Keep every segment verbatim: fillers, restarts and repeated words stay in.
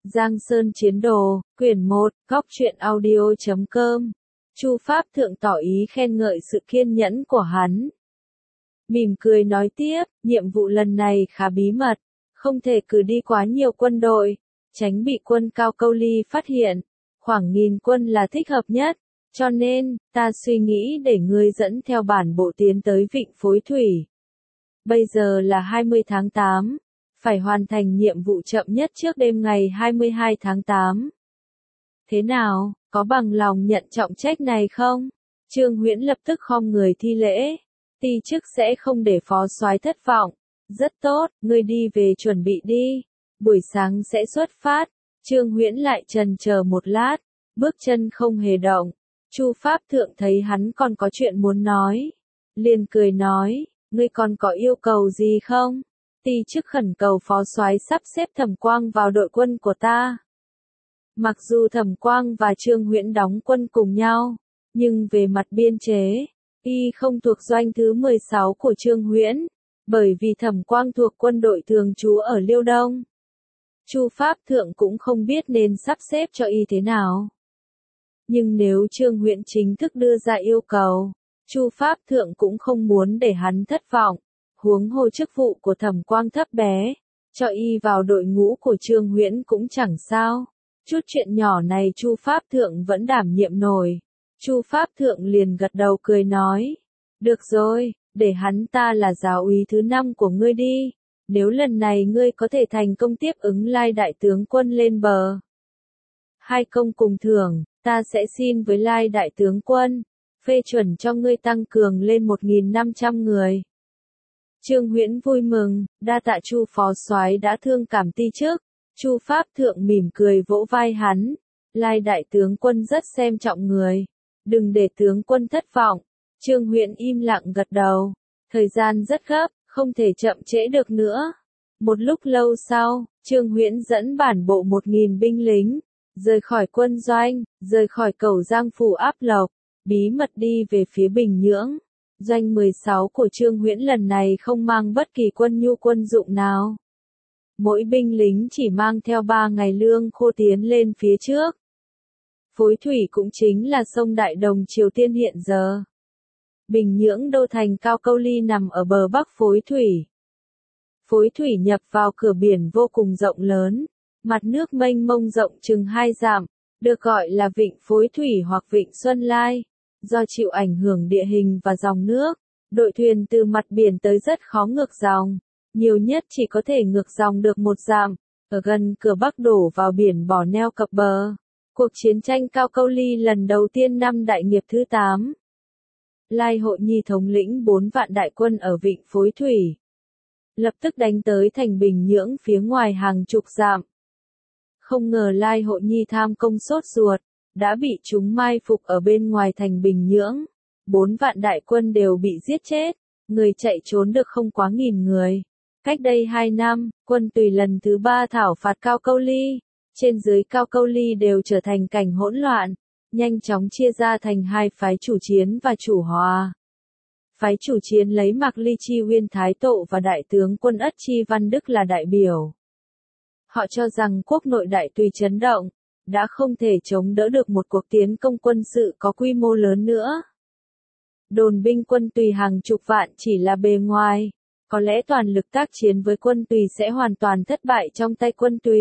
Giang Sơn Chiến Đồ, quyển một, góc truyện audio chấm com. Chu Pháp Thượng tỏ ý khen ngợi sự kiên nhẫn của hắn. Mỉm cười nói tiếp, nhiệm vụ lần này khá bí mật, không thể cử đi quá nhiều quân đội, tránh bị quân Cao Câu Ly phát hiện. Khoảng nghìn quân là thích hợp nhất, cho nên, ta suy nghĩ để ngươi dẫn theo bản bộ tiến tới Vịnh Phối Thủy. Bây giờ là hai mươi tháng tám. Phải hoàn thành nhiệm vụ chậm nhất trước đêm ngày hai mươi hai tháng tám. Thế nào, có bằng lòng nhận trọng trách này không? Trương Huyễn lập tức khom người thi lễ. Ti chức sẽ không để phó soái thất vọng. Rất tốt, ngươi đi về chuẩn bị đi. Buổi sáng sẽ xuất phát. Trương Huyễn lại chần chờ một lát, bước chân không hề động. Chu Pháp Thượng thấy hắn còn có chuyện muốn nói, liền cười nói, ngươi còn có yêu cầu gì không? Ti chức khẩn cầu phó soái sắp xếp Thẩm Quang vào đội quân của ta. Mặc dù Thẩm Quang và Trương Huyễn đóng quân cùng nhau, nhưng về mặt biên chế, y không thuộc doanh thứ mười sáu của Trương Huyễn, bởi vì Thẩm Quang thuộc quân đội thường trú ở Liêu Đông. Chu Pháp Thượng cũng không biết nên sắp xếp cho y thế nào. Nhưng nếu Trương Huyễn chính thức đưa ra yêu cầu, Chu Pháp Thượng cũng không muốn để hắn thất vọng. Huống hồ chức vụ của Thẩm Quang thấp bé, cho y vào đội ngũ của Trương Huyễn cũng chẳng sao. Chút chuyện nhỏ này Chu Pháp Thượng vẫn đảm nhiệm nổi. Chu Pháp Thượng liền gật đầu cười nói, được rồi, để hắn ta là giáo úy thứ năm của ngươi đi. Nếu lần này ngươi có thể thành công tiếp ứng Lai đại tướng quân lên bờ, hai công cùng thưởng, ta sẽ xin với Lai đại tướng quân, phê chuẩn cho ngươi tăng cường lên một nghìn năm trăm người. Trương Huyễn vui mừng, đa tạ Chu phó soái đã thương cảm ti chức. Chu Pháp Thượng mỉm cười vỗ vai hắn, Lai đại tướng quân rất xem trọng người, đừng để tướng quân thất vọng. Trương Huyễn im lặng gật đầu, thời gian rất gấp, không thể chậm trễ được nữa. Một lúc lâu sau, Trương Huyễn dẫn bản bộ một nghìn binh lính, rời khỏi quân doanh, rời khỏi Cẩu Giang phủ Áp Lộc, bí mật đi về phía Bình Nhưỡng. Doanh mười sáu của Trương Huyễn lần này không mang bất kỳ quân nhu quân dụng nào. Mỗi binh lính chỉ mang theo ba ngày lương khô tiến lên phía trước. Phối Thủy cũng chính là sông Đại Đồng Triều Tiên hiện giờ. Bình Nhưỡng đô thành Cao Câu Ly nằm ở bờ bắc Phối Thủy. Phối Thủy nhập vào cửa biển vô cùng rộng lớn, mặt nước mênh mông rộng chừng hai dặm, được gọi là Vịnh Phối Thủy hoặc Vịnh Xuân Lai. Do chịu ảnh hưởng địa hình và dòng nước, đội thuyền từ mặt biển tới rất khó ngược dòng, nhiều nhất chỉ có thể ngược dòng được một dặm, ở gần cửa Bắc đổ vào biển bỏ neo cập bờ. Cuộc chiến tranh Cao Câu Ly lần đầu tiên năm Đại Nghiệp thứ tám. Lai Hộ Nhi thống lĩnh bốn vạn đại quân ở Vịnh Phối Thủy, lập tức đánh tới thành Bình Nhưỡng phía ngoài hàng chục dặm. Không ngờ Lai Hộ Nhi tham công sốt ruột, đã bị chúng mai phục ở bên ngoài thành Bình Nhưỡng. Bốn vạn đại quân đều bị giết chết, người chạy trốn được không quá nghìn người. Cách đây hai năm, quân Tùy lần thứ ba thảo phạt Cao Câu Ly, trên dưới Cao Câu Ly đều trở thành cảnh hỗn loạn, nhanh chóng chia ra thành hai phái chủ chiến và chủ hòa. Phái chủ chiến lấy Mạc Ly Chi Huyên Thái Tộ và đại tướng quân Ất Chi Văn Đức là đại biểu. Họ cho rằng quốc nội đại Tùy chấn động, đã không thể chống đỡ được một cuộc tiến công quân sự có quy mô lớn nữa. Đồn binh quân Tùy hàng chục vạn chỉ là bề ngoài, có lẽ toàn lực tác chiến với quân Tùy sẽ hoàn toàn thất bại trong tay quân Tùy.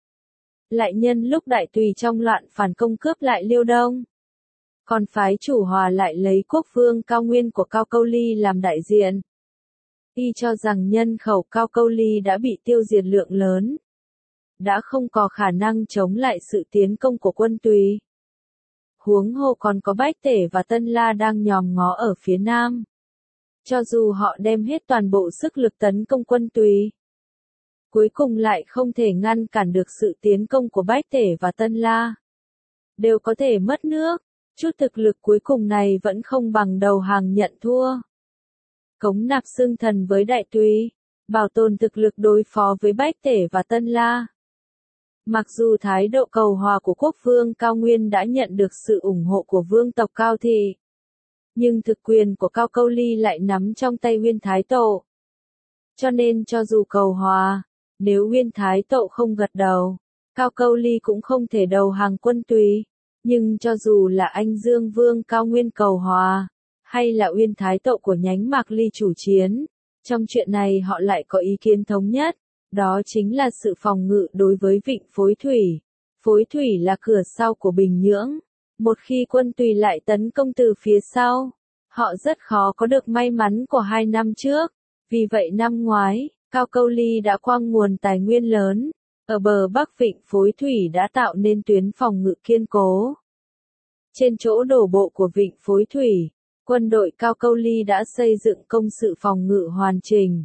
Lại nhân lúc đại Tùy trong loạn phản công cướp lại Liêu Đông. Còn phái chủ hòa lại lấy quốc vương Cao Nguyên của Cao Câu Ly làm đại diện. Y cho rằng nhân khẩu Cao Câu Ly đã bị tiêu diệt lượng lớn, đã không có khả năng chống lại sự tiến công của quân Tùy. Huống hồ còn có Bách Tể và Tân La đang nhòm ngó ở phía nam. Cho dù họ đem hết toàn bộ sức lực tấn công quân Tùy, cuối cùng lại không thể ngăn cản được sự tiến công của Bách Tể và Tân La. Đều có thể mất nước, chút thực lực cuối cùng này vẫn không bằng đầu hàng nhận thua. Cống Nạp xưng thần với đại Tùy, bảo tồn thực lực đối phó với Bách Tể và Tân La. Mặc dù thái độ cầu hòa của quốc vương Cao Nguyên đã nhận được sự ủng hộ của vương tộc Cao Thị, nhưng thực quyền của Cao Câu Ly lại nắm trong tay Huyên Thái Tộ. Cho nên cho dù cầu hòa, nếu Huyên Thái Tộ không gật đầu, Cao Câu Ly cũng không thể đầu hàng Quân Tùy. Nhưng cho dù là anh Dương Vương Cao Nguyên cầu hòa, hay là Uyên Thái Tậu của nhánh Mạc Ly chủ chiến, trong chuyện này họ lại có ý kiến thống nhất, đó chính là sự phòng ngự đối với vịnh Phối Thủy. Phối Thủy là cửa sau của Bình Nhưỡng. Một khi Quân Tùy lại tấn công từ phía sau, họ rất khó có được may mắn của hai năm trước. Vì vậy năm ngoái, Cao Câu Ly đã quăng nguồn tài nguyên lớn, ở bờ bắc vịnh Phối Thủy đã tạo nên tuyến phòng ngự kiên cố. Trên chỗ đổ bộ của vịnh Phối Thủy, quân đội Cao Câu Ly đã xây dựng công sự phòng ngự hoàn chỉnh.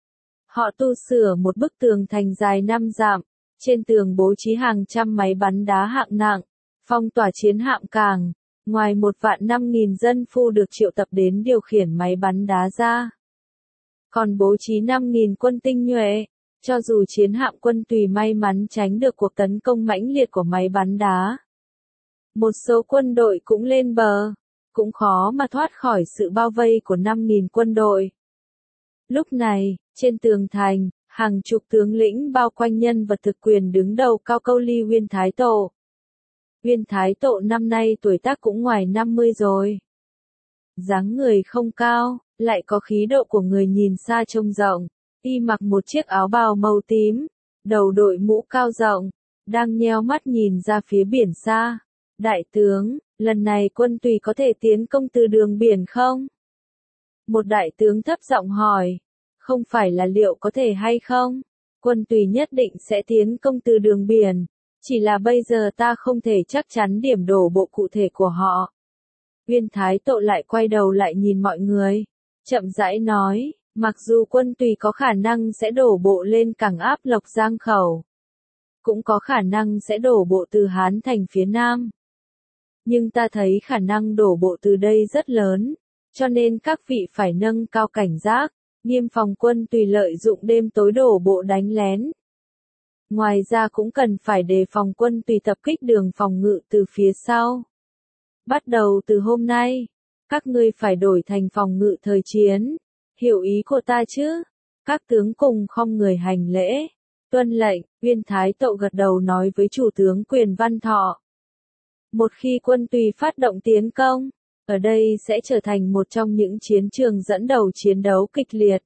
Họ tu sửa một bức tường thành dài năm dặm, trên tường bố trí hàng trăm máy bắn đá hạng nặng, phong tỏa chiến hạm cảng, ngoài một vạn năm nghìn dân phu được triệu tập đến điều khiển máy bắn đá ra. Còn bố trí năm nghìn quân tinh nhuệ, cho dù chiến hạm Quân Tùy may mắn tránh được cuộc tấn công mãnh liệt của máy bắn đá. Một số quân đội cũng lên bờ, cũng khó mà thoát khỏi sự bao vây của năm nghìn quân đội. Lúc này, trên tường thành, hàng chục tướng lĩnh bao quanh nhân vật thực quyền đứng đầu Cao Câu Ly Uyên Thái Tậu. Uyên Thái Tậu năm nay tuổi tác cũng ngoài năm mươi rồi. Dáng người không cao, lại có khí độ của người nhìn xa trông rộng. Y mặc một chiếc áo bào màu tím, đầu đội mũ cao rộng, đang nheo mắt nhìn ra phía biển xa. Đại tướng, lần này Quân Tùy có thể tiến công từ đường biển không? Một đại tướng thấp giọng hỏi, không phải là liệu có thể hay không? Quân Tùy nhất định sẽ tiến công từ đường biển, chỉ là bây giờ ta không thể chắc chắn điểm đổ bộ cụ thể của họ. Uyên Thái Tậu lại quay đầu lại nhìn mọi người, chậm rãi nói, mặc dù Quân Tùy có khả năng sẽ đổ bộ lên cảng áp Lộc Giang Khẩu, cũng có khả năng sẽ đổ bộ từ Hán Thành phía Nam. Nhưng ta thấy khả năng đổ bộ từ đây rất lớn, cho nên các vị phải nâng cao cảnh giác, nghiêm phòng Quân Tùy lợi dụng đêm tối đổ bộ đánh lén. Ngoài ra cũng cần phải đề phòng Quân Tùy tập kích đường phòng ngự từ phía sau. Bắt đầu từ hôm nay, các ngươi phải đổi thành phòng ngự thời chiến. Hiểu ý của ta chứ? Các tướng cùng không người hành lễ. Tuân lệnh, Uyên Thái Tậu gật đầu nói với chủ tướng Quyền Văn Thọ. Một khi Quân Tùy phát động tiến công, ở đây sẽ trở thành một trong những chiến trường dẫn đầu chiến đấu kịch liệt.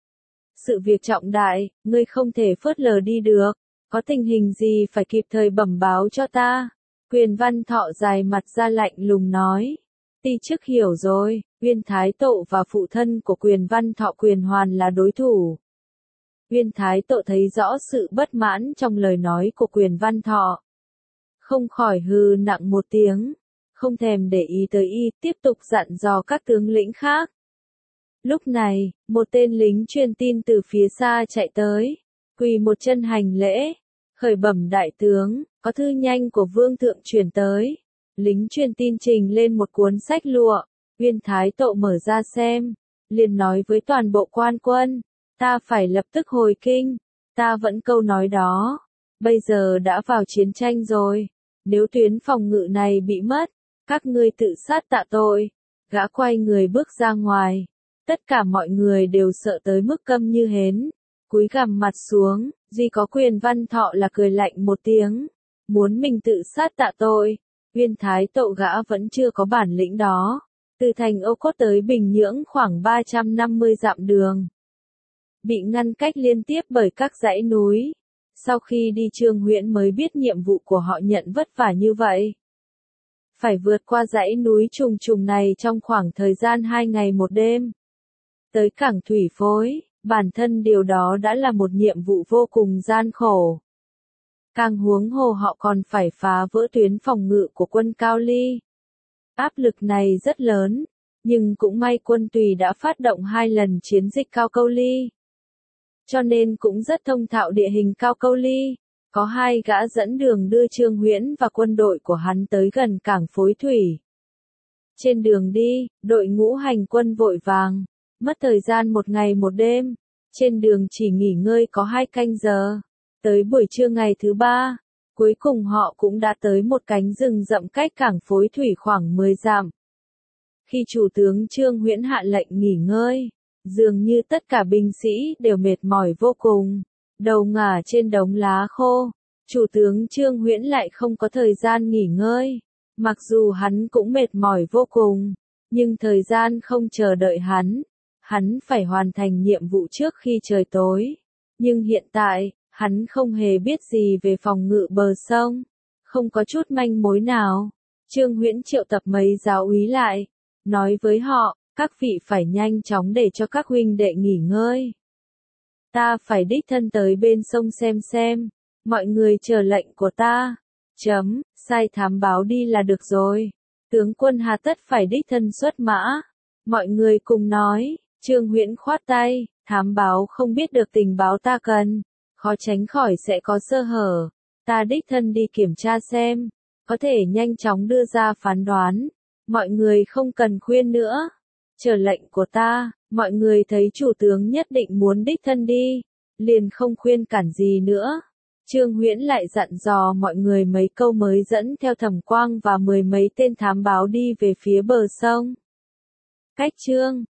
Sự việc trọng đại, ngươi không thể phớt lờ đi được. Có tình hình gì phải kịp thời bẩm báo cho ta. Quyền Văn Thọ dài mặt ra lạnh lùng nói. Ti chức hiểu rồi, Uyên Thái Tậu và phụ thân của Quyền Văn Thọ Quyền Hoàn là đối thủ. Uyên Thái Tậu thấy rõ sự bất mãn trong lời nói của Quyền Văn Thọ. Không khỏi hừ nặng một tiếng, không thèm để ý tới y, tiếp tục dặn dò các tướng lĩnh khác. Lúc này, một tên lính truyền tin từ phía xa chạy tới, quỳ một chân hành lễ, khởi bẩm đại tướng, có thư nhanh của vương thượng truyền tới. Lính truyền tin trình lên một cuốn sách lụa, Uyên Thái Tậu mở ra xem, liền nói với toàn bộ quan quân, ta phải lập tức hồi kinh, ta vẫn câu nói đó, bây giờ đã vào chiến tranh rồi, nếu tuyến phòng ngự này bị mất, các ngươi tự sát tạ tội. Gã quay người bước ra ngoài, tất cả mọi người đều sợ tới mức câm như hến, cúi gằm mặt xuống, duy có Quyền Văn Thọ là cười lạnh một tiếng, muốn mình tự sát tạ tội. Uyên Thái Tậu gã vẫn chưa có bản lĩnh đó. Từ thành Âu Cốt tới Bình Nhưỡng khoảng ba trăm năm mươi dặm đường, bị ngăn cách liên tiếp bởi các dãy núi. Sau khi đi Trương Huyễn mới biết nhiệm vụ của họ nhận vất vả như vậy. Phải vượt qua dãy núi trùng trùng này trong khoảng thời gian hai ngày một đêm. Tới cảng Thủy Phối, bản thân điều đó đã là một nhiệm vụ vô cùng gian khổ. Càng huống hồ họ còn phải phá vỡ tuyến phòng ngự của quân Cao Ly. Áp lực này rất lớn, nhưng cũng may Quân Tùy đã phát động hai lần chiến dịch Cao Câu Ly. Cho nên cũng rất thông thạo địa hình Cao Câu Ly. Có hai gã dẫn đường đưa Trương Huyễn và quân đội của hắn tới gần cảng Phối Thủy. Trên đường đi, đội ngũ hành quân vội vàng, mất thời gian một ngày một đêm. Trên đường chỉ nghỉ ngơi có hai canh giờ. Tới buổi trưa ngày thứ ba, cuối cùng họ cũng đã tới một cánh rừng rậm cách cảng Phối Thủy khoảng mười dặm. Khi chủ tướng Trương Huyễn hạ lệnh nghỉ ngơi, dường như tất cả binh sĩ đều mệt mỏi vô cùng, đầu ngả trên đống lá khô, Chủ tướng Trương Huyễn lại không có thời gian nghỉ ngơi. Mặc dù hắn cũng mệt mỏi vô cùng, nhưng thời gian không chờ đợi hắn. Hắn phải hoàn thành nhiệm vụ trước khi trời tối. Nhưng hiện tại, hắn không hề biết gì về phòng ngự bờ sông. Không có chút manh mối nào. Trương Huyễn triệu tập mấy giáo úy lại. Nói với họ, các vị phải nhanh chóng để cho các huynh đệ nghỉ ngơi. Ta phải đích thân tới bên sông xem xem. Mọi người chờ lệnh của ta. Chấm, sai thám báo đi là được rồi. Tướng quân hà tất phải đích thân xuất mã. Mọi người cùng nói. Trương Huyễn khoát tay, thám báo không biết được tình báo ta cần. Khó tránh khỏi sẽ có sơ hở. Ta đích thân đi kiểm tra xem. Có thể nhanh chóng đưa ra phán đoán. Mọi người không cần khuyên nữa. Chờ lệnh của ta, mọi người thấy chủ tướng nhất định muốn đích thân đi. Liền không khuyên cản gì nữa. Trương Huyễn lại dặn dò mọi người mấy câu mới dẫn theo Thẩm Quang và mười mấy tên thám báo đi về phía bờ sông. Cách Trương